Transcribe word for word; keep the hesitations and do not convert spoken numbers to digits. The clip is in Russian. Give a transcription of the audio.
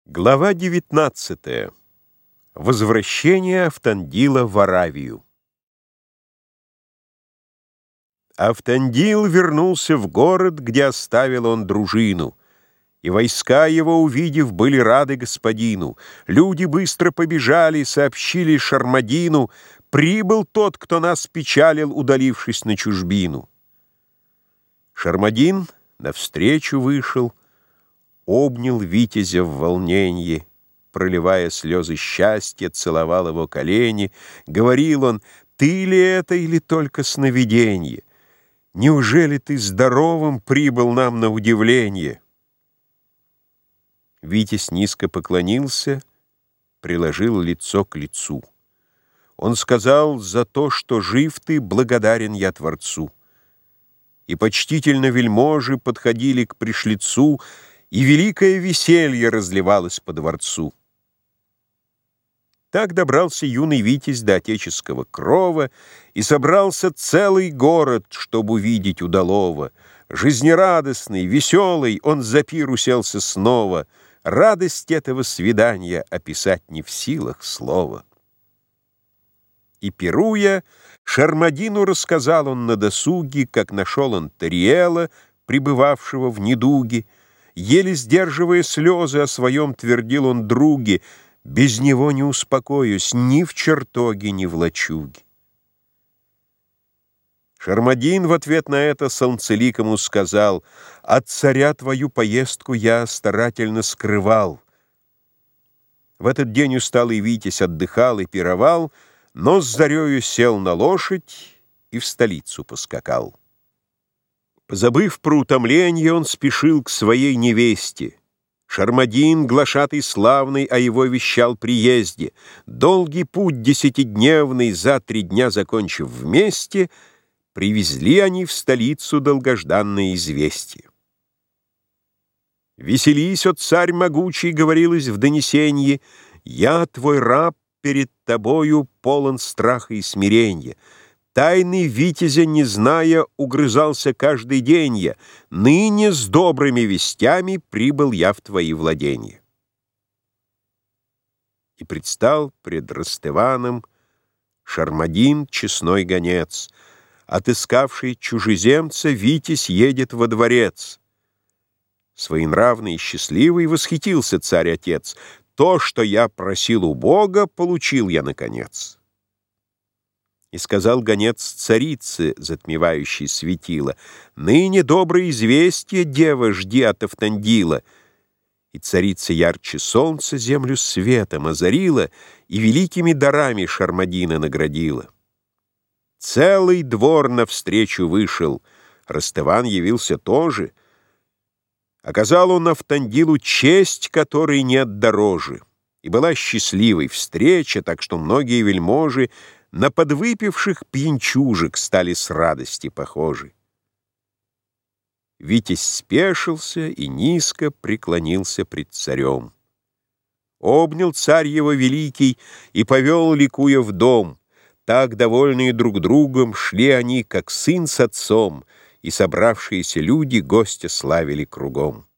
Глава девятнадцатая. Возвращение Автандила в Аравию. Автандил вернулся в город, где оставил он дружину, и войска его, увидев, были рады господину. Люди быстро побежали, сообщили Шармадину: прибыл тот, кто нас печалил, удалившись на чужбину. Шармадин навстречу вышел, обнял витязя в волненье, проливая слезы счастья, целовал его колени. Говорил он: ты ли это или только сновиденье? Неужели ты здоровым прибыл нам на удивление? Витязь низко поклонился, приложил лицо к лицу. Он сказал: за то, что жив ты, благодарен я Творцу. И почтительно вельможи подходили к пришлицу, и великое веселье разливалось по дворцу. Так добрался юный Витязь до отеческого крова, и собрался целый город, чтобы увидеть удалого. Жизнерадостный, веселый, он за пир уселся снова. Радость этого свидания описать не в силах слова. И пируя, Шармадину рассказал он на досуге, как нашел он Тариэла, пребывавшего в недуге. Еле сдерживая слезы, о своем твердил он друге: без него не успокоюсь ни в чертоге, ни в лачуге. Шармадин в ответ на это солнцеликому сказал: от царя твою поездку я старательно скрывал. В этот день усталый Витязь отдыхал и пировал, но с зарею сел на лошадь и в столицу поскакал. Забыв про утомление, он спешил к своей невесте. Шармадин, глашатый славный, о его вещал приезде. Долгий путь десятидневный, за три дня закончив вместе, привезли они в столицу долгожданное известие. «Веселись, о царь могучий», — говорилось в донесенье, — «я, твой раб, перед тобою полон страха и смиренья. Тайны витязя, не зная, угрызался каждый день я. Ныне с добрыми вестями прибыл я в твои владения». И предстал пред Ростываном Шармадин, честной гонец. Отыскавший чужеземца, Витязь едет во дворец. Своенравный и счастливый восхитился царь-отец: то, что я просил у Бога, получил я наконец. И сказал гонец царице, затмевающей светило: ныне доброе известие, дева, жди от Автандила. И царица ярче солнца землю светом озарила и великими дарами Шармадина наградила. Целый двор навстречу вышел, Ростыван явился тоже. Оказал он Автандилу честь, которой нет дороже. И была счастливой встреча, так что многие вельможи на подвыпивших пьянчужек стали с радости похожи. Витязь спешился и низко преклонился пред царем. Обнял царь его великий и повел, ликуя, в дом. Так, довольные друг другом, шли они, как сын с отцом, и собравшиеся люди гостя славили кругом.